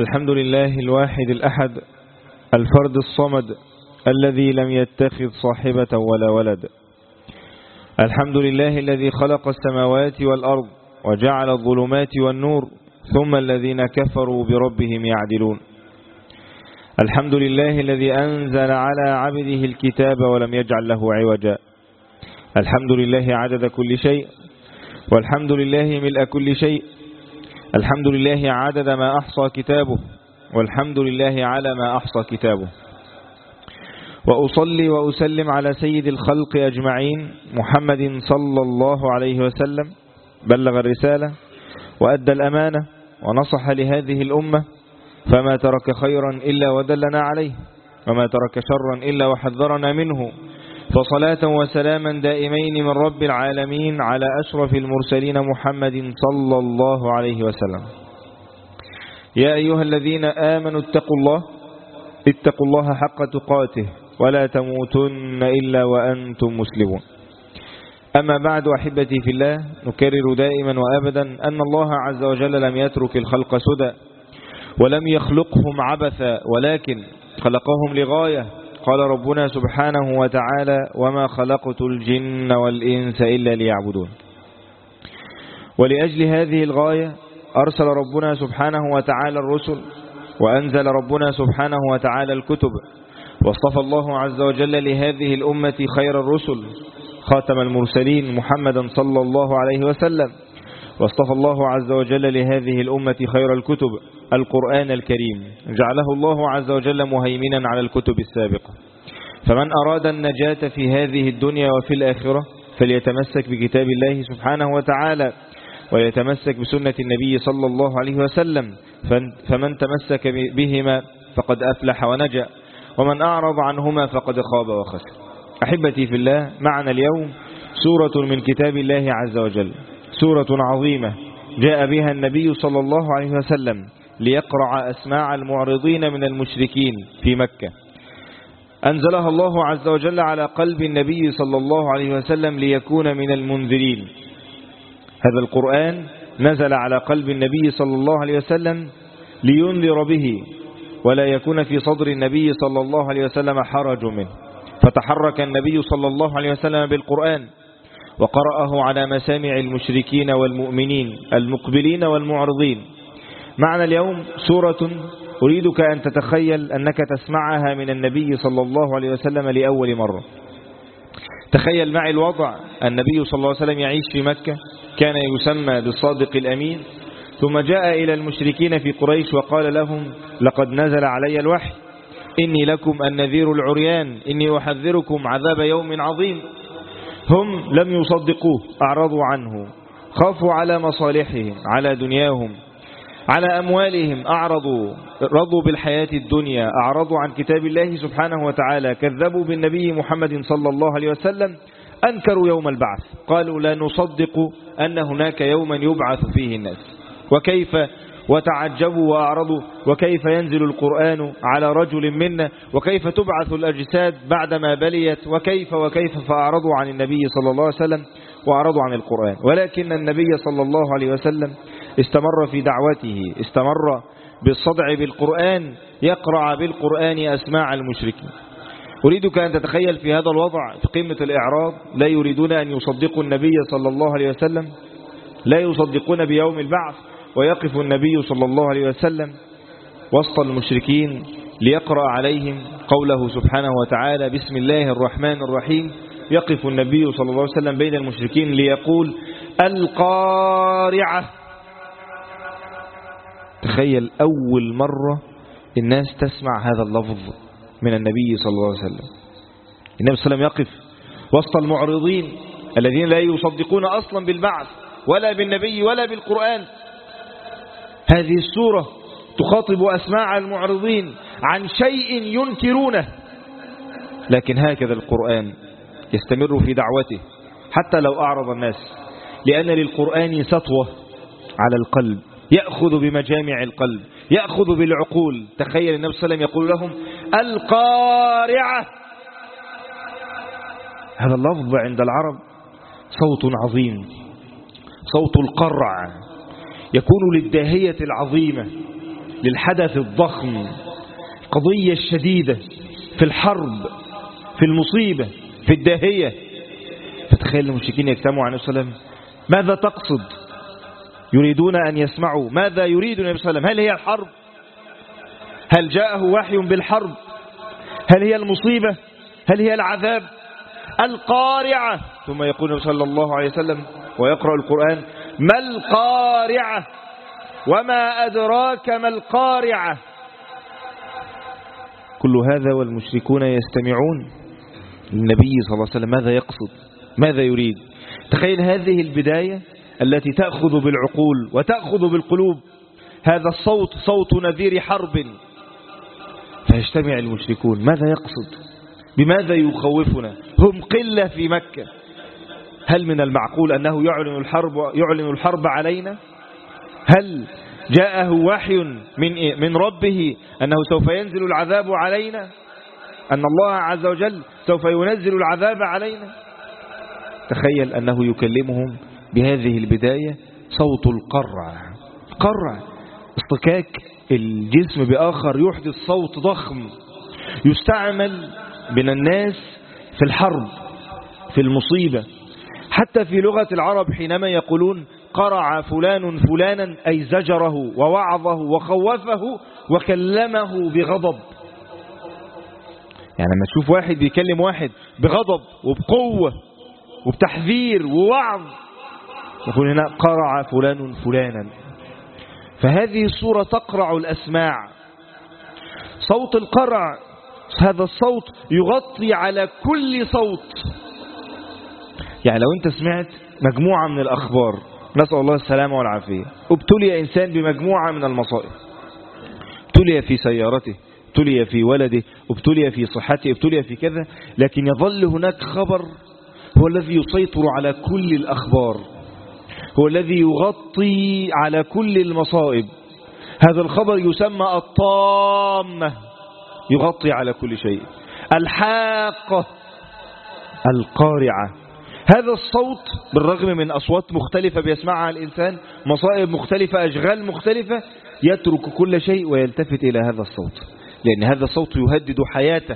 الحمد لله الواحد الأحد الفرد الصمد الذي لم يتخذ صاحبة ولا ولد. الحمد لله الذي خلق السماوات والأرض وجعل الظلمات والنور ثم الذين كفروا بربهم يعدلون. الحمد لله الذي أنزل على عبده الكتاب ولم يجعل له عوجا. الحمد لله عدد كل شيء، والحمد لله ملء كل شيء. الحمد لله عدد ما أحصى كتابه، والحمد لله على ما أحصى كتابه. وأصلي وأسلم على سيد الخلق أجمعين محمد صلى الله عليه وسلم، بلغ الرسالة وأدى الأمانة ونصح لهذه الأمة، فما ترك خيرا إلا ودلنا عليه، وما ترك شرا إلا وحذرنا منه. فصلاة وسلاما دائمين من رب العالمين على أشرف المرسلين محمد صلى الله عليه وسلم. يا أيها الذين آمنوا اتقوا الله حق تقاته ولا تموتن إلا وأنتم مسلمون. أما بعد، أحبتي في الله، نكرر دائما وأبدا أن الله عز وجل لم يترك الخلق سدى، ولم يخلقهم عبثا، ولكن خلقهم لغاية. قال ربنا سبحانه وتعالى: وما خلقت الجن والإنس إلا ليعبدون. ولأجل هذه الغاية أرسل ربنا سبحانه وتعالى الرسل، وأنزل ربنا سبحانه وتعالى الكتب، واصطفى الله عز وجل لهذه الأمة خير الرسل خاتم المرسلين محمدا صلى الله عليه وسلم، واصطفى الله عز وجل لهذه الأمة خير الكتب القرآن الكريم، جعله الله عز وجل مهيمنا على الكتب السابقة. فمن أراد النجاة في هذه الدنيا وفي الآخرة فليتمسك بكتاب الله سبحانه وتعالى، ويتمسك بسنة النبي صلى الله عليه وسلم، فمن تمسك بهما فقد أفلح ونجا، ومن أعرض عنهما فقد خاب وخسر. أحبتي في الله، معنا اليوم سورة من كتاب الله عز وجل، سورة عظيمة جاء بها النبي صلى الله عليه وسلم ليقرع أسماع المعرضين من المشركين في مكة. أنزلها الله عز وجل على قلب النبي صلى الله عليه وسلم ليكون من المنذرين. هذا القرآن نزل على قلب النبي صلى الله عليه وسلم لينذر به، ولا يكون في صدر النبي صلى الله عليه وسلم حرج منه. فتحرك النبي صلى الله عليه وسلم بالقرآن وقرأه على مسامع المشركين والمؤمنين المقبلين والمعرضين. معنا اليوم سورة أريدك أن تتخيل أنك تسمعها من النبي صلى الله عليه وسلم لأول مرة. تخيل معي الوضع: النبي صلى الله عليه وسلم يعيش في مكة، كان يسمى بالصادق الأمين، ثم جاء إلى المشركين في قريش وقال لهم: لقد نزل علي الوحي، إني لكم النذير العريان، إني أحذركم عذاب يوم عظيم. هم لم يصدقوه، أعرضوا عنه، خافوا على مصالحهم، على دنياهم، على أموالهم، رضوا بالحياة الدنيا، أعرضوا عن كتاب الله سبحانه وتعالى، كذبوا بالنبي محمد صلى الله عليه وسلم، أنكروا يوم البعث، قالوا لا نصدق أن هناك يوما يبعث فيه الناس. وكيف، وتعجبوا وأعرضوا، وكيف ينزل القرآن على رجل منا، وكيف تبعث الأجساد بعدما بليت، وكيف فأعرضوا عن النبي صلى الله عليه وسلم وأعرضوا عن القرآن. ولكن النبي صلى الله عليه وسلم استمر في دعوته، استمر بالصدع بالقرآن، يقرع بالقرآن أسماع المشركين. أريدك أن تتخيل في هذا الوضع في قمة الإعراض، لا يريدون أن يصدقوا النبي صلى الله عليه وسلم، لا يصدقون بيوم البعث، ويقف النبي صلى الله عليه وسلم وسط المشركين ليقرأ عليهم قوله سبحانه وتعالى: بسم الله الرحمن الرحيم. يقف النبي صلى الله عليه وسلم بين المشركين ليقول: القارعة. تخيل أول مرة الناس تسمع هذا اللفظ من النبي صلى الله عليه وسلم. النبي صلى الله عليه وسلم يقف وسط المعرضين الذين لا يصدقون أصلا بالبعث ولا بالنبي ولا بالقرآن. هذه السورة تخاطب أسماع المعرضين عن شيء ينكرونه، لكن هكذا القرآن يستمر في دعوته حتى لو أعرض الناس، لأن للقرآن سطوة على القلب، يأخذ بمجامع القلب، يأخذ بالعقول. تخيل النبي صلى الله عليه وسلم يقول لهم: القارعة. هذا اللفظ عند العرب صوت عظيم، صوت القرع، يكون للداهية العظيمة، للحدث الضخم، القضية الشديدة، في الحرب، في المصيبة، في الداهية. فتخيل المشركين يجتمعوا عن النبي صلى الله عليه وسلم، ماذا تقصد؟ يريدون أن يسمعوا ماذا يريد النبي صلى الله عليه وسلم. هل هي الحرب؟ هل جاءه وحي بالحرب؟ هل هي المصيبة؟ هل هي العذاب؟ القارعة. ثم يقول النبي صلى الله عليه وسلم ويقرأ القرآن: ما القارعة وما أدراك ما القارعة. كل هذا والمشركون يستمعون للنبي صلى الله عليه وسلم ماذا يقصد، ماذا يريد. تخيل هذه البداية التي تأخذ بالعقول وتأخذ بالقلوب. هذا الصوت صوت نذير حرب، فيجتمع المشركون ماذا يقصد، بماذا يخوفنا، هم قلة في مكة. هل من المعقول أنه يعلن الحرب علينا؟ هل جاءه وحي من ربه أنه سوف ينزل العذاب علينا، أن الله عز وجل سوف ينزل العذاب علينا؟ تخيل أنه يكلمهم بهذه البداية، صوت القرع. قرع اصطكاك الجسم بآخر يحدث صوت ضخم، يستعمل من الناس في الحرب، في المصيبة. حتى في لغة العرب حينما يقولون قرع فلان فلانا، أي زجره ووعظه وخوفه وكلمه بغضب. يعني لما تشوف واحد بيكلم واحد بغضب وبقوة وبتحذير ووعظ، يقول هنا قرع فلان فلانا. فهذه الصورة تقرع الأسماع. صوت القرع، هذا الصوت يغطي على كل صوت. يعني لو أنت سمعت مجموعة من الأخبار، نسأل الله السلامة والعافية، ابتلي إنسان بمجموعة من المصائب، ابتلي في سيارته، ابتلي في ولده، ابتلي في صحته، ابتلي في كذا، لكن يظل هناك خبر هو الذي يسيطر على كل الأخبار، هو الذي يغطي على كل المصائب. هذا الخبر يسمى الطامة، يغطي على كل شيء. الحاقة، القارعة. هذا الصوت بالرغم من أصوات مختلفة بيسمعها الإنسان، مصائب مختلفة، أشغال مختلفة، يترك كل شيء ويلتفت إلى هذا الصوت، لأن هذا الصوت يهدد حياته،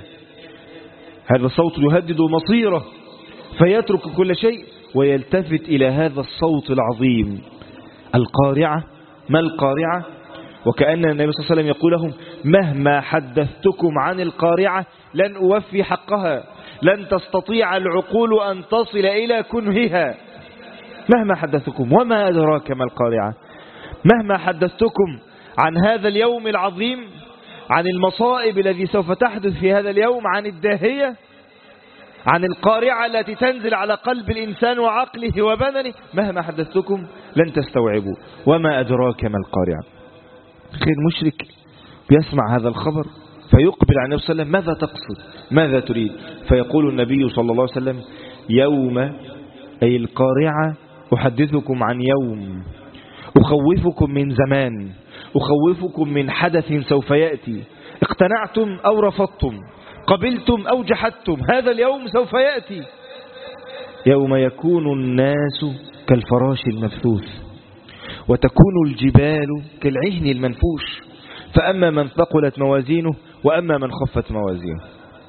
هذا الصوت يهدد مصيره، فيترك كل شيء ويلتفت إلى هذا الصوت العظيم. القارعة. ما القارعة؟ وكأن النبي صلى الله عليه وسلم يقول لهم: مهما حدثتكم عن القارعة لن أوفي حقها، لن تستطيع العقول أن تصل إلى كنهها. مهما حدثتكم، وما أدراك ما القارعة. مهما حدثتكم عن هذا اليوم العظيم، عن المصائب التي سوف تحدث في هذا اليوم، عن الداهية، عن القارعة التي تنزل على قلب الإنسان وعقله وبدنه، مهما حدثتكم لن تستوعبوا. وما أدراك ما القارعة. خير مشرك يسمع هذا الخبر فيقبل على النبي صلى الله عليه وسلم: ماذا تقصد، ماذا تريد؟ فيقول النبي صلى الله عليه وسلم: يوم، أي القارعة، أحدثكم عن يوم، أخوفكم من زمان، أخوفكم من حدث سوف يأتي، اقتنعتم أو رفضتم، قبلتم أو جحدتم، هذا اليوم سوف يأتي. يوم يكون الناس كالفراش المبثوث، وتكون الجبال كالعهن المنفوش، فأما من ثقلت موازينه وأما من خفت موازينه.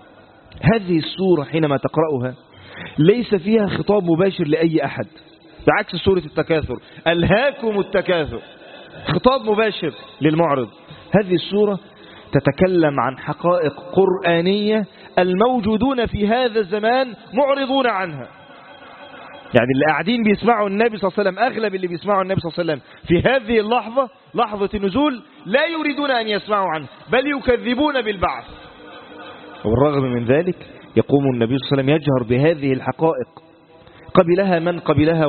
هذه السورة حينما تقرأها ليس فيها خطاب مباشر لأي أحد، بعكس سورة التكاثر: ألهاكم التكاثر، خطاب مباشر للمعرض. هذه السورة تتكلم عن حقائق قرآنية الموجودون في هذا الزمان معرضون عنها. يعني اللي قاعدين بيسمعوا النبي صلى الله عليه وسلم، أغلب اللي بيسمعوا النبي صلى الله عليه وسلم في هذه اللحظة، لحظة النزول، لا يريدون أن يسمعوا عنه، بل يكذبون بالبعث. والرغم من ذلك يقوم النبي صلى الله عليه وسلم يجهر بهذه الحقائق، قبلها من قبلها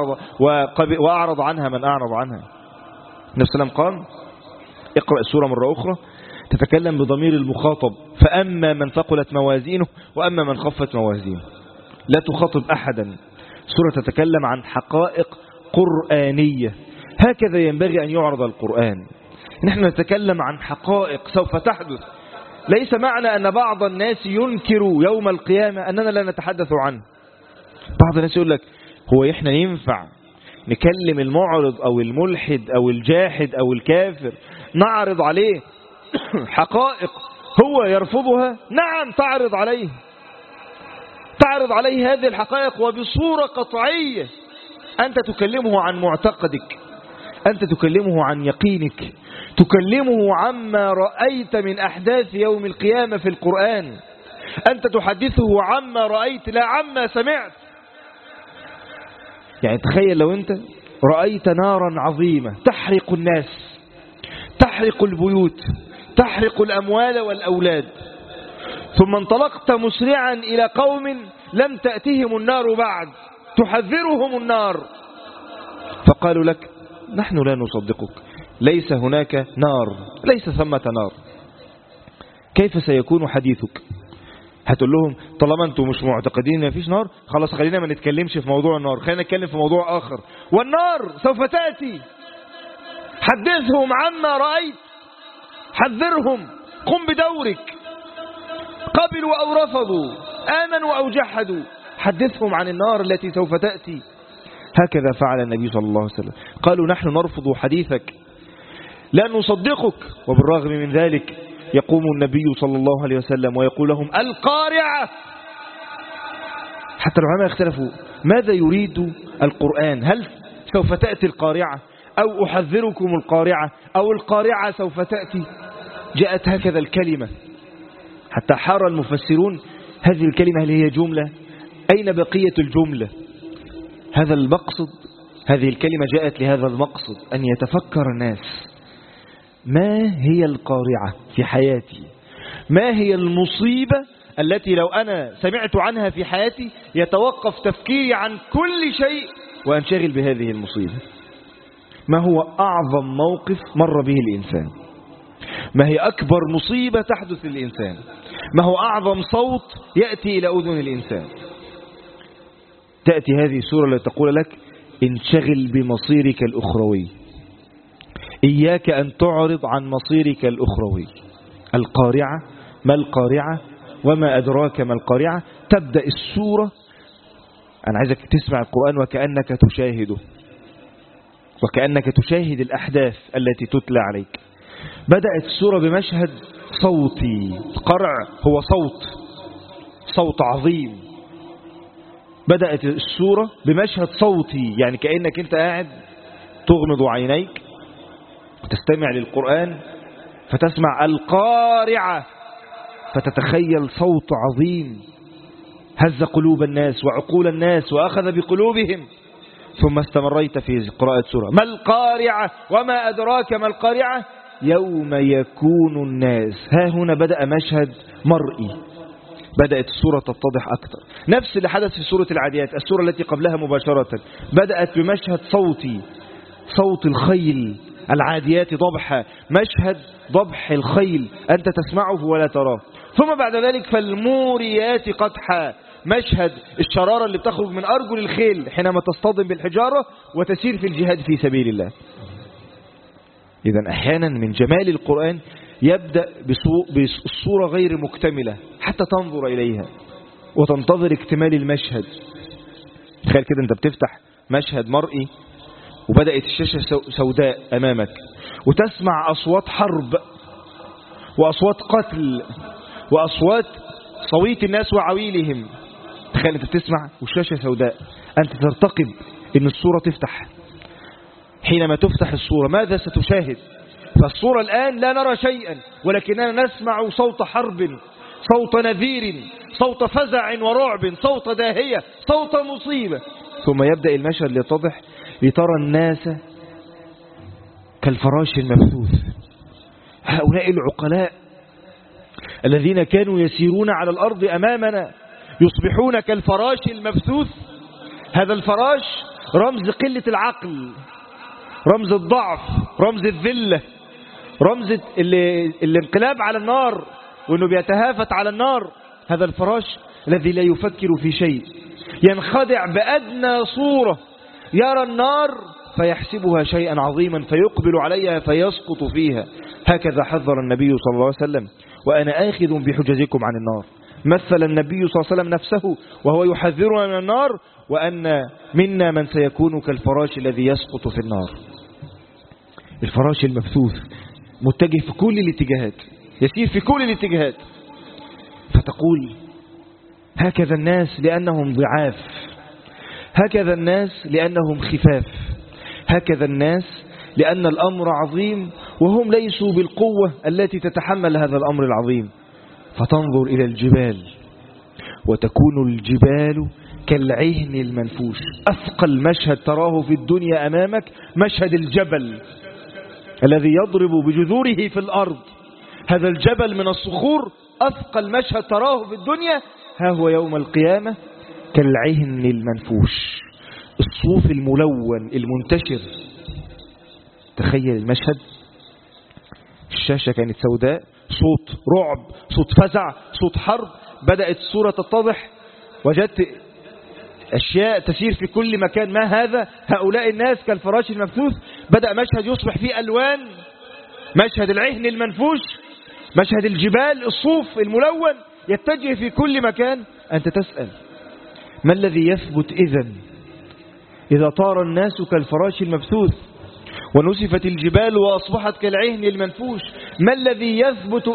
وأعرض عنها من أعرض عنها. النبي صلى الله عليه وسلم قال: اقرأ السورة مرة أخرى، تتكلم بضمير المخاطب: فأما من ثقلت موازينه وأما من خفت موازينه. لا تخاطب أحدا، سورة تتكلم عن حقائق قرآنية. هكذا ينبغي أن يعرض القرآن. نحن نتكلم عن حقائق سوف تحدث. ليس معنى أن بعض الناس ينكر يوم القيامة أننا لا نتحدث عنه. بعض الناس يقول لك: هو إحنا ينفع نكلم المعرض أو الملحد أو الجاحد أو الكافر، نعرض عليه حقائق هو يرفضها؟ نعم، تعرض عليه هذه الحقائق وبصورة قطعية. أنت تكلمه عن معتقدك، أنت تكلمه عن يقينك، تكلمه عما رأيت من أحداث يوم القيامة في القرآن، أنت تحدثه عما رأيت لا عما سمعت. يعني تخيل لو أنت رأيت نارا عظيمة تحرق الناس، تحرق البيوت، تحرق الأموال والأولاد، ثم انطلقت مسرعا إلى قوم لم تأتهم النار بعد تحذرهم النار، فقالوا لك نحن لا نصدقك، ليس هناك نار، ليس ثمة نار. كيف سيكون حديثك؟ هتقول لهم طالما انتم مش معتقدين ان مفيش نار، خلاص خلينا ما نتكلمش في موضوع النار، خلينا نتكلم في موضوع آخر. والنار سوف تأتي، حدثهم عما رأيت، حذرهم، قم بدورك، قبلوا أو رفضوا، آمنوا أو جحدوا، حدثهم عن النار التي سوف تأتي. هكذا فعل النبي صلى الله عليه وسلم. قالوا نحن نرفض حديثك، لا نصدقك، وبالرغم من ذلك يقوم النبي صلى الله عليه وسلم ويقول لهم القارعة. حتى العلماء اختلفوا ماذا يريد القرآن، هل سوف تأتي القارعة أو أحذركم القارعة أو القارعة سوف تأتي؟ جاءت هكذا الكلمة، حتى حار المفسرون هذه الكلمة هل هي جملة؟ أين بقية الجملة؟ هذا المقصد، هذه الكلمة جاءت لهذا المقصد، أن يتفكر الناس ما هي القارعة في حياتي، ما هي المصيبة التي لو أنا سمعت عنها في حياتي يتوقف تفكيري عن كل شيء وأنشغل بهذه المصيبة. ما هو أعظم موقف مر به الإنسان؟ ما هي أكبر مصيبة تحدث للإنسان؟ ما هو أعظم صوت يأتي إلى أذن الإنسان؟ تأتي هذه السورة التي تقول لك انشغل بمصيرك الأخروي، إياك أن تعرض عن مصيرك الأخروي. القارعة، ما القارعة وما أدراك ما القارعة. تبدأ السورة، أنا عايزك تسمع القرآن وكأنك تشاهده، وكأنك تشاهد الأحداث التي تتلى عليك. بدأت السورة بمشهد صوتي، قرع هو صوت عظيم. بدأت السورة بمشهد صوتي، يعني كأنك أنت قاعد تغمض عينيك وتستمع للقرآن فتسمع القارعة، فتتخيل صوت عظيم هز قلوب الناس وعقول الناس وأخذ بقلوبهم. ثم استمريت في قراءة سورة ما القارعة وما أدراك ما القارعة يوم يكون الناس. ها هنا بدأ مشهد مرئي، بدأت السورة تتضح أكثر. نفس اللي حدث في سورة العاديات، السورة التي قبلها مباشرة، بدأت بمشهد صوتي، صوت الخيل، العاديات ضبحا، مشهد ضبح الخيل أنت تسمعه ولا تراه. ثم بعد ذلك فالموريات قدحا، مشهد الشرارة اللي بتخرج من أرجل الخيل حينما تصطدم بالحجارة وتسير في الجهاد في سبيل الله. إذن أحيانا من جمال القرآن يبدأ بالصورة غير مكتملة حتى تنظر إليها وتنتظر اكتمال المشهد. تخيل كده أنت بتفتح مشهد مرئي وبدأت الشاشة سوداء أمامك وتسمع أصوات حرب وأصوات قتل وأصوات صويت الناس وعويلهم. تخيل أنت بتسمع والشاشة سوداء، أنت ترتقب أن الصورة تفتح. حينما تفتح الصورة ماذا ستشاهد؟ فالصورة الآن لا نرى شيئا، ولكننا نسمع صوت حرب، صوت نذير، صوت فزع ورعب، صوت داهية، صوت مصيبة. ثم يبدأ المشهد ليتضح لترى الناس كالفراش المبثوث. هؤلاء العقلاء الذين كانوا يسيرون على الأرض أمامنا يصبحون كالفراش المبثوث. هذا الفراش رمز قلة العقل، رمز الضعف، رمز الذلة، رمز الانقلاب على النار وأنه بيتهافت على النار. هذا الفراش الذي لا يفكر في شيء، ينخدع بأدنى صورة، يرى النار فيحسبها شيئا عظيما فيقبل عليها فيسقط فيها. هكذا حذر النبي صلى الله عليه وسلم وأنا آخذ بحجزكم عن النار. مثل النبي صلى الله عليه وسلم نفسه وهو يحذرنا من النار وأن منا من سيكون كالفراش الذي يسقط في النار. الفراش المبثوث متجه في كل الاتجاهات، يسير في كل الاتجاهات. فتقول هكذا الناس لأنهم ضعاف، هكذا الناس لأنهم خفاف، هكذا الناس لأن الأمر عظيم وهم ليسوا بالقوة التي تتحمل هذا الأمر العظيم. فتنظر إلى الجبال وتكون الجبال كالعهن المنفوش. أثقل مشهد تراه في الدنيا أمامك مشهد الجبل الذي يضرب بجذوره في الأرض. هذا الجبل من الصخور أثقل مشهد تراه في الدنيا، ها هو يوم القيامة كالعهن المنفوش، الصوف الملون المنتشر. تخيل المشهد، الشاشة كانت سوداء، صوت رعب، صوت فزع، صوت حرب، بدأت الصورة تتضح، وجدت أشياء تسير في كل مكان. ما هذا؟ هؤلاء الناس كالفراش المبثوث. بدأ مشهد يصبح فيه ألوان، مشهد العهن المنفوش، مشهد الجبال، الصوف الملون يتجه في كل مكان. أنت تسأل ما الذي يثبت إذا طار الناس كالفراش المبثوث ونسفت الجبال وأصبحت كالعهن المنفوش؟ ما الذي يثبت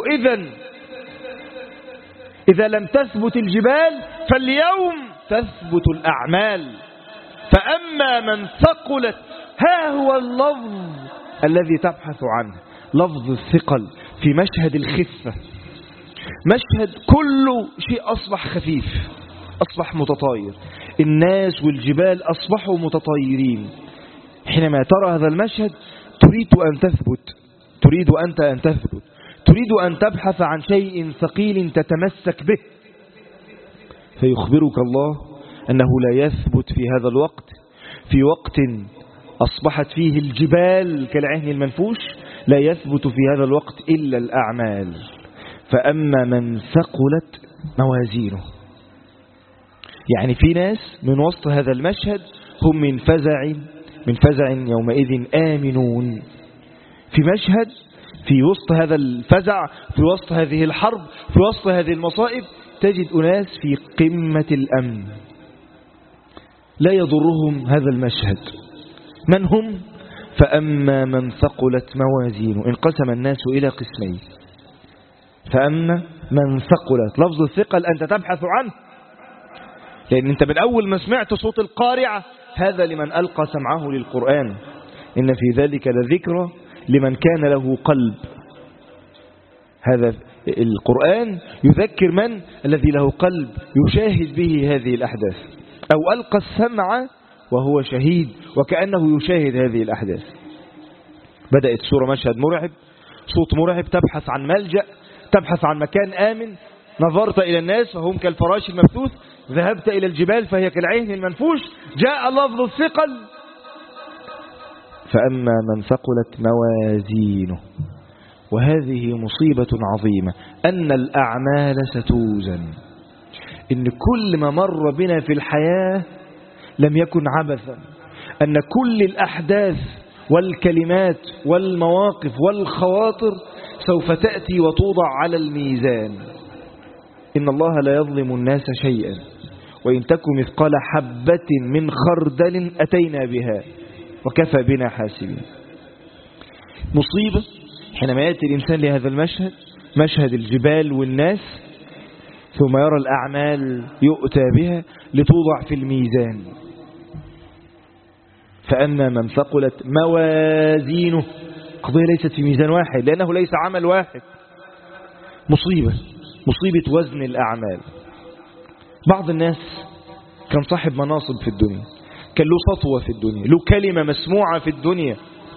إذا لم تثبت الجبال؟ فاليوم تثبت الأعمال. فأما من ثقلت، ها هو اللفظ الذي تبحث عنه، لفظ الثقل في مشهد الخفة. مشهد كل شيء أصبح خفيف، أصبح متطاير، الناس والجبال أصبحوا متطايرين. حينما ترى هذا المشهد تريد أن تثبت، تريد أنت أن تثبت، تريد أن تبحث عن شيء ثقيل تتمسك به. فيخبرك الله أنه لا يثبت في هذا الوقت، في وقت أصبحت فيه الجبال كالعهن المنفوش، لا يثبت في هذا الوقت إلا الأعمال. فأما من ثقلت موازينه، يعني في ناس من وسط هذا المشهد هم من فزع يومئذ آمنون. في مشهد، في وسط هذا الفزع، في وسط هذه الحرب، في وسط هذه المصائب، تجد أناس في قمة الأمن لا يضرهم هذا المشهد. من هم؟ فأما من ثقلت موازينه. انقسم الناس إلى قسمين. فأما من ثقلت، لفظ الثقل أنت تبحث عنه، لأن أنت من أول ما سمعت صوت القارعة هذا لمن ألقى سمعه للقرآن، إن في ذلك لذكرى لمن كان له قلب. هذا القرآن يذكر من الذي له قلب يشاهد به هذه الأحداث، أو ألقى السمع وهو شهيد وكأنه يشاهد هذه الأحداث. بدأت سورة مشهد مرعب، صوت مرعب، تبحث عن ملجأ، تبحث عن مكان آمن. نظرت إلى الناس فهم كالفراش المبثوث، ذهبت إلى الجبال فهي كالعهن المنفوش. جاء لفظ الثقل، فأما من ثقلت موازينه. وهذه مصيبة عظيمة، أن الأعمال ستوزن، إن كل ما مر بنا في الحياة لم يكن عبثا، أن كل الأحداث والكلمات والمواقف والخواطر سوف تأتي وتوضع على الميزان. إن الله لا يظلم الناس شيئا، وإن تكن مثقال حبة من خردل أتينا بها وكفى بنا حاسبين. مصيبة حينما يأتي الإنسان لهذا المشهد، مشهد الجبال والناس، ثم يرى الأعمال يؤتى بها لتوضع في الميزان. فأما من ثقلت موازينه، قضية ليست في ميزان واحد، لأنه ليس عمل واحد. مصيبة وزن الأعمال. بعض الناس كان صاحب مناصب في الدنيا، كان له سطوة في الدنيا، له كلمة مسموعة في الدنيا.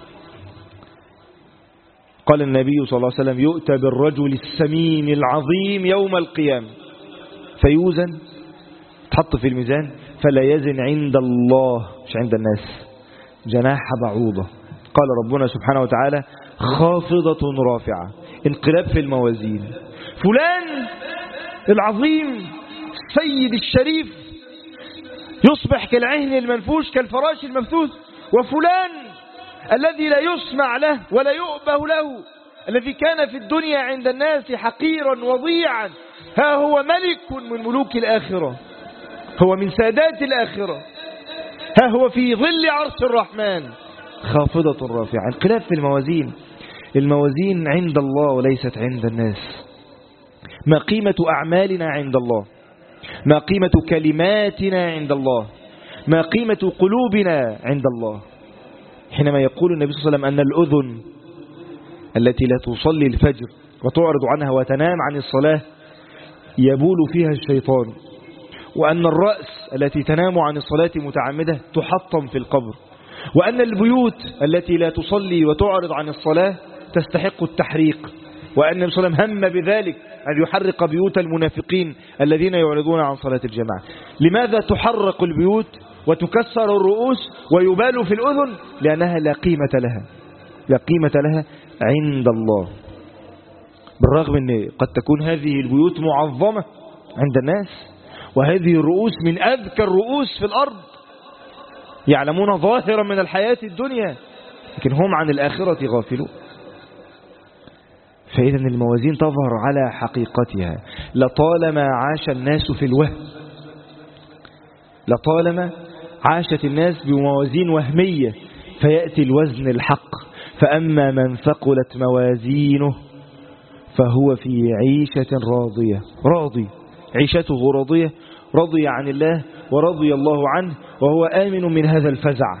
قال النبي صلى الله عليه وسلم: يؤتى بالرجل السمين العظيم يوم القيامة فيوزن، تحط في الميزان، فلا يزن عند الله، مش عند الناس، جناح بعوضة. قال ربنا سبحانه وتعالى: خافضة رافعة، انقلاب في الموازين. فلان العظيم السيد الشريف يصبح كالعهن المنفوش كالفراش المبثوث، وفلان الذي لا يسمع له ولا يؤبه له، الذي كان في الدنيا عند الناس حقيرا وضيعا، ها هو ملك من ملوك الآخرة، هو من سادات الآخرة، ها هو في ظل عرش الرحمن. خافضة رافعة، انقلاب في الموازين. الموازين عند الله وليست عند الناس. ما قيمة أعمالنا عند الله؟ ما قيمة كلماتنا عند الله؟ ما قيمة قلوبنا عند الله؟ حينما يقول النبي صلى الله عليه وسلم أن الأذن التي لا تصلي الفجر وتعرض عنها وتنام عن الصلاة يبول فيها الشيطان، وأن الرأس التي تنام عن الصلاة متعمدة تحطم في القبر، وأن البيوت التي لا تصلي وتعرض عن الصلاة تستحق التحريق، وأن النبي صلى الله عليه وسلم هم بذلك أن يحرق بيوت المنافقين الذين يعرضون عن صلاة الجماعة. لماذا تحرق البيوت وتكسر الرؤوس ويبال في الأذن؟ لأنها لا قيمة لها، لا قيمة لها عند الله. بالرغم أن قد تكون هذه البيوت معظمة عند الناس، وهذه الرؤوس من أذكى الرؤوس في الأرض، يعلمون ظاهرا من الحياة الدنيا، لكن هم عن الآخرة غافلون. فإذا الموازين تظهر على حقيقتها. لطالما عاش الناس في الوهم، لطالما عاشت الناس بموازين وهمية، فيأتي الوزن الحق. فأما من ثقلت موازينه فهو في عيشة راضية، راضي، عيشته راضية، رضي عن الله ورضي الله عنه، وهو آمن من هذا الفزع.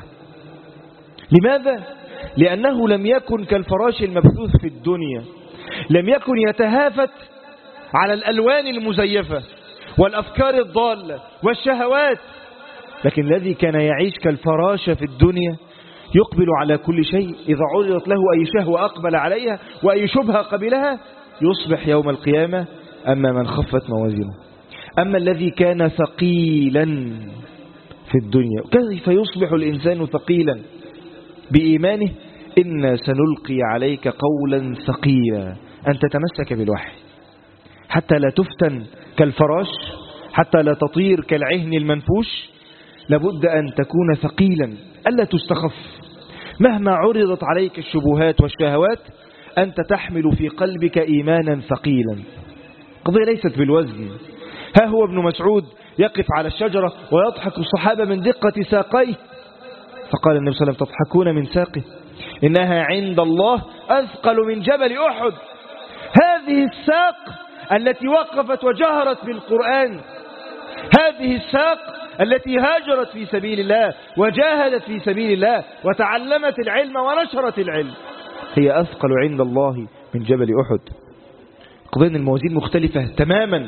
لماذا؟ لأنه لم يكن كالفراش المبثوث في الدنيا، لم يكن يتهافت على الألوان المزيفة والأفكار الضالة والشهوات، لكن الذي كان يعيش كالفراش في الدنيا يقبل على كل شيء، إذا عرضت له أي شهوة أقبل عليها وأي شبهة قبلها، يصبح يوم القيامة أما من خفت موازينه. أما الذي كان ثقيلا في الدنيا، كيف يصبح الإنسان ثقيلا؟ بإيمانه. إنا سنلقي عليك قولا ثقيلا، أن تتمسك بالوحي حتى لا تفتن كالفراش، حتى لا تطير كالعهن المنفوش. لابد أن تكون ثقيلا، ألا تستخف. مهما عرضت عليك الشبهات والشهوات أنت تحمل في قلبك إيمانا ثقيلا. قضية ليست بالوزن. ها هو ابن مسعود يقف على الشجرة ويضحك الصحابة من دقة ساقيه، فقال النبي صلى الله عليه وسلم: تضحكون من ساقه؟ إنها عند الله أثقل من جبل أحد. هذه الساق التي وقفت وجهرت بالقرآن، هذه الساق التي هاجرت في سبيل الله وجاهدت في سبيل الله وتعلمت العلم ونشرت العلم، هي أثقل عند الله من جبل أحد. قضية الموازين مختلفة تماما.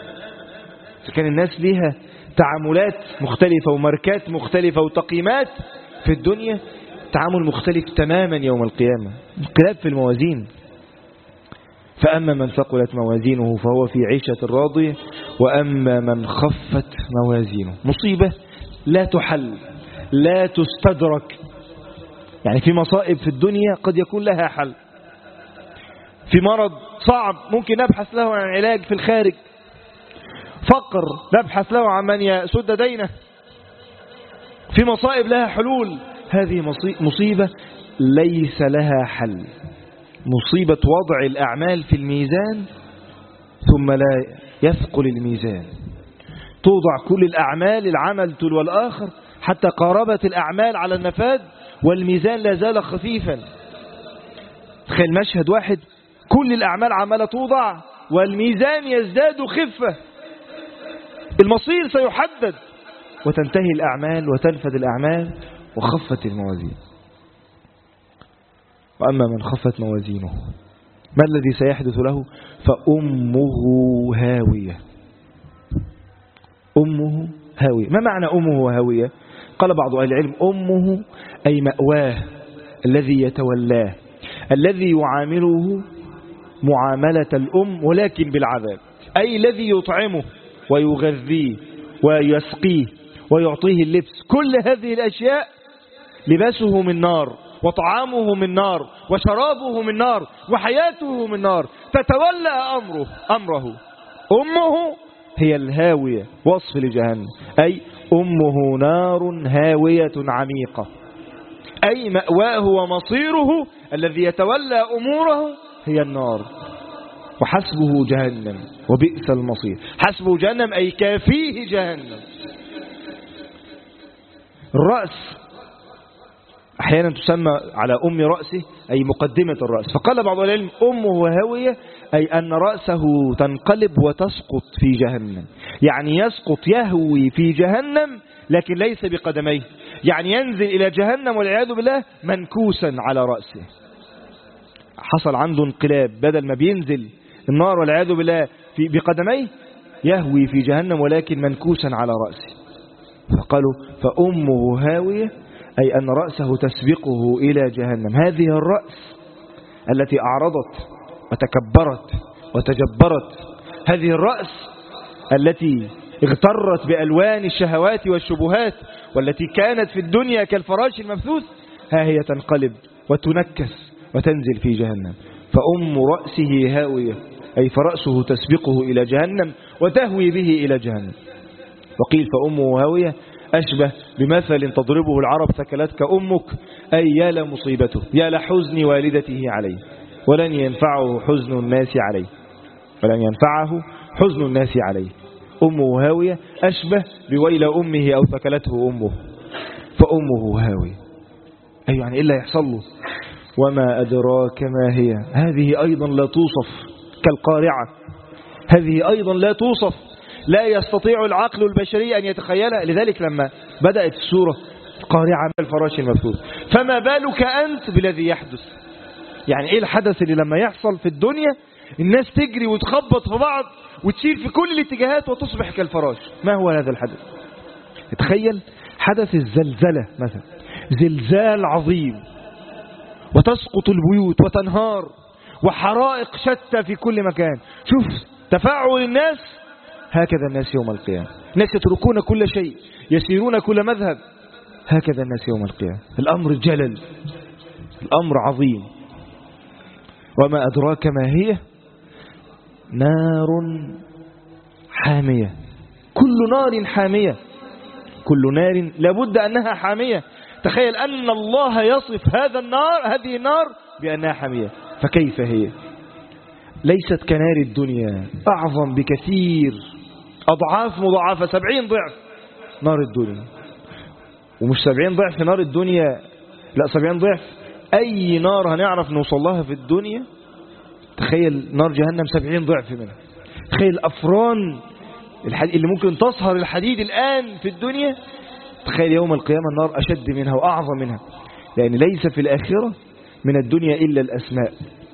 كان الناس لها تعاملات مختلفة وماركات مختلفة وتقييمات في الدنيا، تعامل مختلف تماما يوم القيامة، انقلاب في الموازين. فأما من ثقلت موازينه فهو في عيشة راضية، وأما من خفت موازينه، مصيبة لا تحل لا تستدرك. يعني في مصائب في الدنيا قد يكون لها حل، في مرض صعب ممكن نبحث له عن علاج في الخارج، فقر نبحث له عن من يسد دينه، في مصائب لها حلول. هذه مصيبة ليس لها حل، مصيبة وضع الأعمال في الميزان ثم لا يثقل الميزان. توضع كل الأعمال، العمل تلو الآخر، حتى قاربت الأعمال على النفاذ والميزان لا زال خفيفا. تخيل مشهد واحد، كل الأعمال عمالة توضع والميزان يزداد خفة. المصير سيحدد وتنتهي الأعمال وتنفذ الأعمال وخفت الموازين. وأما من خفت موازينه ما الذي سيحدث له؟ فأمه هاوية. أمه هاوية. ما معنى أمه هاوية؟ قال بعض أهل العلم: أمه أي مأواه، الذي يتولاه، الذي يعامله معاملة الأم ولكن بالعذاب، أي الذي يطعمه ويغذيه ويسقيه ويعطيه اللبس. كل هذه الأشياء لباسه من نار وطعامه من نار وشرابه من نار وحياته من نار، تتولى أمره. أمه هي الهاوية، وصف لجهنم، أي أمه نار هاوية عميقة، أي مأواه ومصيره الذي يتولى أموره هي النار، وحسبه جهنم وبئس المصير. حسبه جهنم أي كافيه جهنم. الرأس أحيانا تسمى على أم رأسه أي مقدمة الرأس. فقال بعض العلم أمه هاوية أي أن رأسه تنقلب وتسقط في جهنم، يعني يسقط يهوي في جهنم لكن ليس بقدميه، يعني ينزل إلى جهنم والعياذ بالله منكوسا على رأسه. حصل عنده انقلاب، بدل ما بينزل النار والعياذ بالله بقدميه يهوي في جهنم ولكن منكوسا على رأسه. فقالوا فأمه هاوية أي أن رأسه تسبقه إلى جهنم. هذه الرأس التي أعرضت وتكبرت وتجبرت، هذه الرأس التي اغترت بألوان الشهوات والشبهات والتي كانت في الدنيا كالفراش المبثوث، ها هي تنقلب وتنكس وتنزل في جهنم. فأم رأسه هاوية أي فرأسه تسبقه إلى جهنم وتهوي به إلى جهنم. وقيل فأمه هاوية أشبه بمثل تضربه العرب ثكلتك أمك، أي يا لمصيبته، يا لحزن والدته عليه ولن ينفعه حزن الناس عليه، ولن ينفعه حزن الناس عليه. أمه هاوية أشبه بويل أمه أو ثكلته أمه، فأمه هاوية أي يعني إلا يحصل له. وما أدراك ما هي، هذه أيضا لا توصف كالقارعة، هذه أيضا لا توصف، لا يستطيع العقل البشري أن يتخيلها. لذلك لما بدأت السورة قارعة من الفراش المبثوث، فما بالك أنت بالذي يحدث. يعني إيه الحدث اللي لما يحصل في الدنيا الناس تجري وتخبط في بعض وتسير في كل الاتجاهات وتصبح كالفراش؟ ما هو هذا الحدث؟ تخيل حدث الزلزلة مثلا، زلزال عظيم وتسقط البيوت وتنهار وحرائق شتى في كل مكان. شوف تفاعل الناس، هكذا الناس يوم القيامة، الناس يتركون كل شيء يسيرون كل مذهب، هكذا الناس يوم القيامة. الأمر جلل، الأمر عظيم. وما أدراك ما هي، نار حامية. كل نار حامية، كل نار لابد أنها حامية. تخيل أن الله يصف هذه النار بأنها حامية، فكيف هي؟ ليست كنار الدنيا، أعظم بكثير، أضعاف مضاعفة، 70 ضعف نار الدنيا. ومش 70 ضعف نار الدنيا، لا 70 ضعف أي نار هنعرف نوصل لها في الدنيا. تخيل نار جهنم 70 ضعف منها. تخيل أفران اللي ممكن تصهر الحديد الآن في الدنيا، تخيل يوم القيامة النار أشد منها وأعظم منها، لأن ليس في الآخرة من الدنيا إلا الأسماء،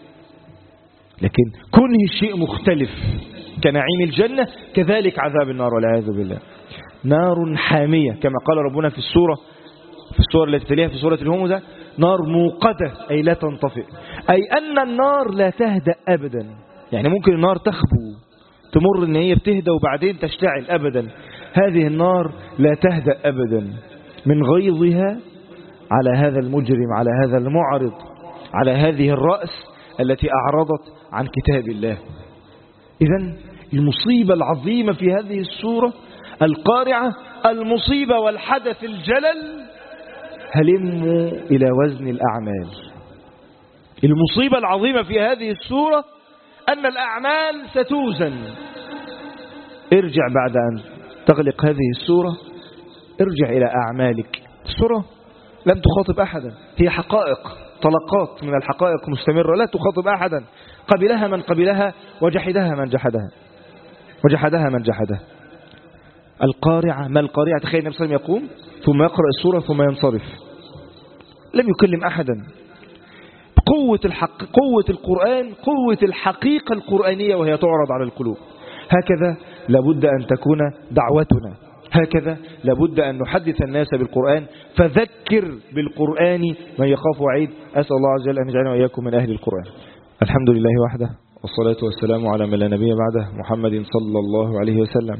لكن كونه الشيء مختلف كنعيم الجنة كذلك عذاب النار والعياذ بالله. نار حامية كما قال ربنا في السورة التي تليها في سورة الهمزة، نار موقدة أي لا تنطفئ، أي أن النار لا تهدأ أبدا. يعني ممكن النار تخبو تمر ان هي بتهدى وبعدين تشتعل، أبدا هذه النار لا تهدأ أبدا من غيظها على هذا المجرم، على هذا المعرض، على هذه الرأس التي أعرضت عن كتاب الله. إذن المصيبة العظيمة في هذه السورة القارعة، المصيبة والحدث الجلل، هلموا إلى وزن الأعمال. المصيبة العظيمة في هذه السورة أن الأعمال ستوزن. ارجع بعد أن تغلق هذه السورة، ارجع إلى أعمالك. السورة لم تخاطب أحدا، هي حقائق، طلقات من الحقائق مستمرة، لا تخاطب أحدا. قبلها من قبلها وجحدها من جحدها. القارعة، ما القارعة؟ تخيل النبي صلى الله عليه وسلم يقوم ثم يقرأ السورة ثم ينصرف، لم يكلم أحدا. قوة القرآن، قوة الحقيقة القرآنية وهي تعرض على القلوب. هكذا لابد أن تكون دعوتنا، هكذا لابد أن نحدث الناس بالقرآن. فذكر بالقرآن من يخاف وعيد. أسأل الله عز وجل أن يجعلنا وإياكم من أهل القرآن. الحمد لله وحده، والصلاة والسلام على من لا نبي بعده، محمد صلى الله عليه وسلم.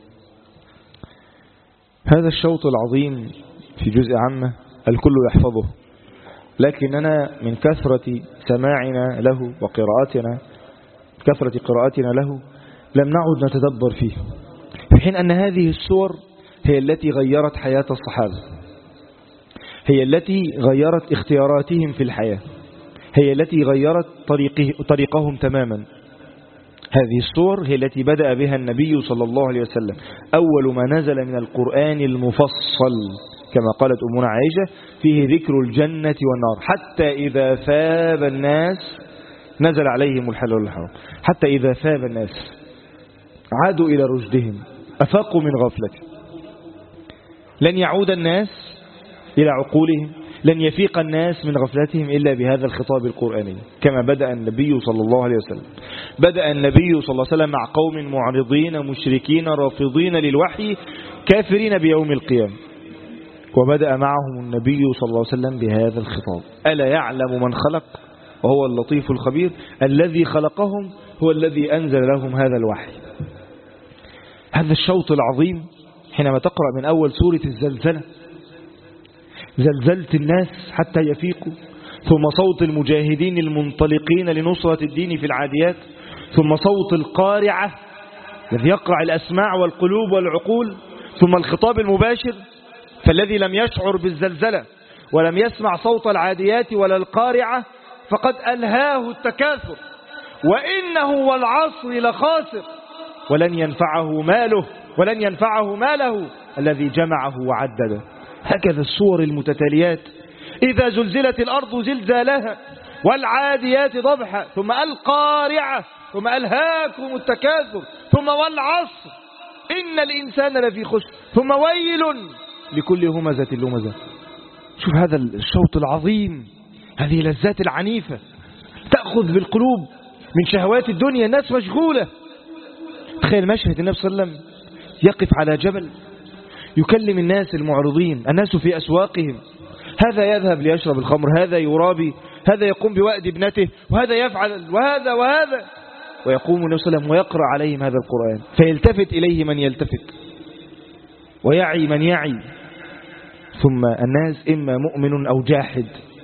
هذا الشوط العظيم في جزء عامة الكل يحفظه، لكننا من كثرة سماعنا له وقراءتنا، كثرة قراءتنا له، لم نعد نتدبر فيه، في حين أن هذه السور هي التي غيرت حياة الصحابة، هي التي غيرت اختياراتهم في الحياة، هي التي غيرت طريقهم تماما. هذه السور هي التي بدأ بها النبي صلى الله عليه وسلم. أول ما نزل من القرآن المفصل كما قالت أمنا عائشة فيه ذكر الجنة والنار حتى إذا ثاب الناس نزل عليهم الحلال والحرام. حتى إذا ثاب الناس عادوا إلى رشدهم أفاقوا من غفلة. لن يعود الناس إلى عقولهم، لن يفيق الناس من غفلتهم إلا بهذا الخطاب القرآني. كما بدأ النبي صلى الله عليه وسلم، بدأ النبي صلى الله عليه وسلم مع قوم معرضين مشركين رافضين للوحي كافرين بيوم القيامة، وبدأ معهم النبي صلى الله عليه وسلم بهذا الخطاب: ألا يعلم من خلق وهو اللطيف الخبير. الذي خلقهم هو الذي أنزل لهم هذا الوحي. هذا الشوط العظيم حينما تقرأ من أول سورة الزلزلة: زلزلت الناس حتى يفيقوا، ثم صوت المجاهدين المنطلقين لنصرة الدين في العاديات، ثم صوت القارعة الذي يقرع الأسماع والقلوب والعقول، ثم الخطاب المباشر. فالذي لم يشعر بالزلزلة ولم يسمع صوت العاديات ولا القارعة فقد ألهاه التكاثر، وإنه والعصر لخاسر ولن ينفعه ماله الذي جمعه وعدده. هكذا الصور المتتاليات: إذا زلزلت الأرض زلزالها والعاديات ضبحا، ثم القارعة، ثم ألهاكم التكاثر، ثم والعصر إن الإنسان لفي خسر، ثم ويل لكل همزة لمزة. شوف هذا الشوط العظيم، هذه اللذات العنيفة تأخذ بالقلوب من شهوات الدنيا. الناس مشغولة. تخيل مشهد النبي صلى الله عليه وسلم يقف على جبل يكلم الناس المعرضين، الناس في أسواقهم، هذا يذهب ليشرب الخمر، هذا يرابي، هذا يقوم بوأد ابنته، وهذا يفعل وهذا، ويقوم النبي صلى الله عليه وسلم ويقرأ عليهم هذا القرآن، فيلتفت إليه من يلتفت ويعي من يعي. ثم الناس إما مؤمن أو جاحد.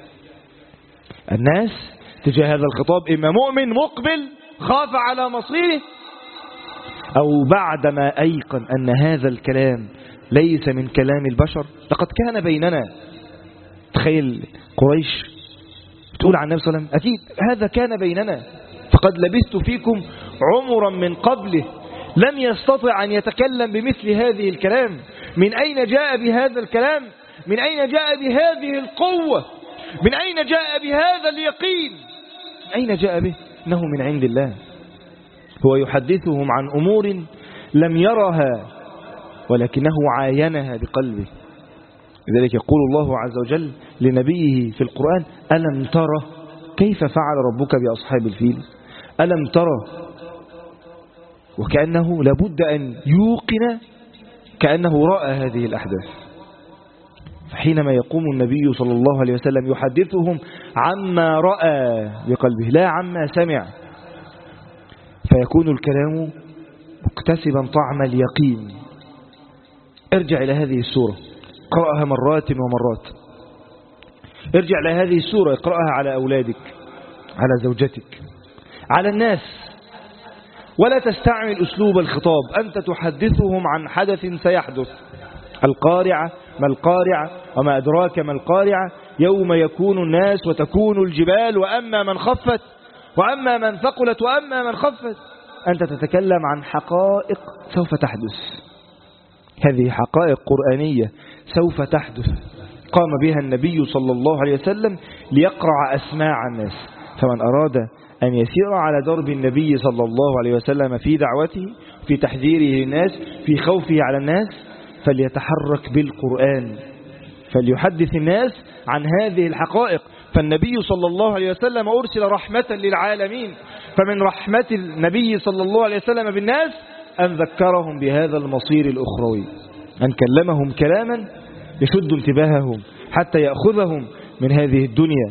الناس تجاه هذا الخطاب إما مؤمن مقبل خاف على مصيره، أو بعدما أيقن أن هذا الكلام ليس من كلام البشر. لقد كان بيننا، تخيل قريش تقول عن النبي صلى الله عليه وسلم: أكيد هذا كان بيننا، فقد لبثت فيكم عمرا من قبله، لم يستطع أن يتكلم بمثل هذه الكلام. من أين جاء بهذا الكلام؟ من أين جاء بهذه القوة؟ من أين جاء بهذا اليقين؟ من أين جاء به؟ إنه من عند الله. هو يحدثهم عن أمور لم يرها ولكنه عاينها بقلبه. لذلك يقول الله عز وجل لنبيه في القرآن: ألم ترى كيف فعل ربك بأصحاب الفيل؟ ألم ترى؟ وكأنه لابد أن يوقن كأنه رأى هذه الأحداث. فحينما يقوم النبي صلى الله عليه وسلم يحدثهم عما رأى بقلبه لا عما سمع، فيكون الكلام مكتسبا طعم اليقين. ارجع إلى هذه السورة، اقرأها مرات ومرات. ارجع إلى هذه السورة، اقرأها على أولادك، على زوجتك، على الناس، ولا تستعمل أسلوب الخطاب. أنت تحدثهم عن حدث سيحدث. القارعة، ما القارعة وما أدراك ما القارعة، يوم يكون الناس وتكون الجبال وأما من خفت وأما من ثقلت وأما من خفت. أنت تتكلم عن حقائق سوف تحدث، هذه حقائق قرآنية سوف تحدث، قام بها النبي صلى الله عليه وسلم ليقرع أسماع الناس. فمن أراد أن يسير على درب النبي صلى الله عليه وسلم في دعوته، في تحذيره للناس، في خوفه على الناس، فليتحرك بالقرآن، فليحدث الناس عن هذه الحقائق. فالنبي صلى الله عليه وسلم أرسل رحمة للعالمين، فمن رحمة النبي صلى الله عليه وسلم بالناس أن ذكرهم بهذا المصير الأخروي، أن كلمهم كلاما يشد انتباههم حتى يأخذهم من هذه الدنيا،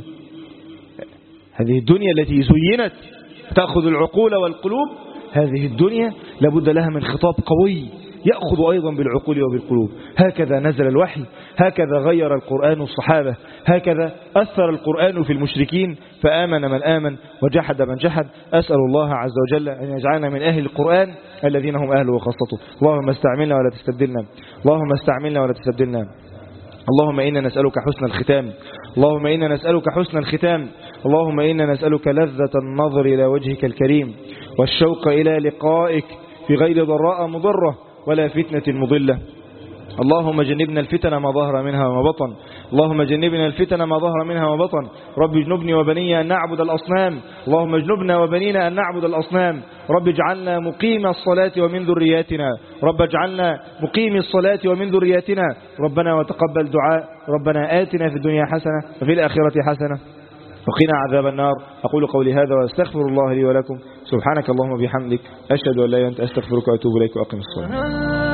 هذه الدنيا التي زينت تأخذ العقول والقلوب. هذه الدنيا لابد لها من خطاب قوي يأخذ أيضا بالعقول وبالقلوب. هكذا نزل الوحي، هكذا غير القرآن الصحابة، هكذا أثر القرآن في المشركين، فآمن من آمن وجحد من جحد. أسأل الله عز وجل أن يجعلنا من أهل القرآن الذين هم أهله وخاصته. اللهم استعملنا ولا تستبدلنا، اللهم استعملنا ولا تستبدلنا. اللهم إنا نسألك حسن الختام، اللهم إنا نسألك حسن الختام، اللهم إنا نسألك لذة النظر إلى وجهك الكريم والشوق إلى لقائك في غير ضراء مضرة ولا فتنة مضلة. اللهم جنبنا الفتن ما ظهر منها وما بطن. اللهم جنبنا الفتن ما ظهر منها وما بطن. رب اجنبني وبني أن نعبد الأصنام. اللهم اجنبنا وبنينا أن نعبد الأصنام. رب اجعلنا مقيم الصلاة ومن ذرياتنا. رب اجعلنا مقيم الصلاة ومن ذرياتنا. ربنا وتقبل دعاء. ربنا آتنا في الدنيا حسنة وفي الآخرة حسنة وقنا عذاب النار. أقول قولي هذا وأستغفر الله لي ولكم. سبحانك اللهم وبحمدك أشهد أن لا إله إلا أنت أستغفرك وأتوب إليك وأقم الصلاة.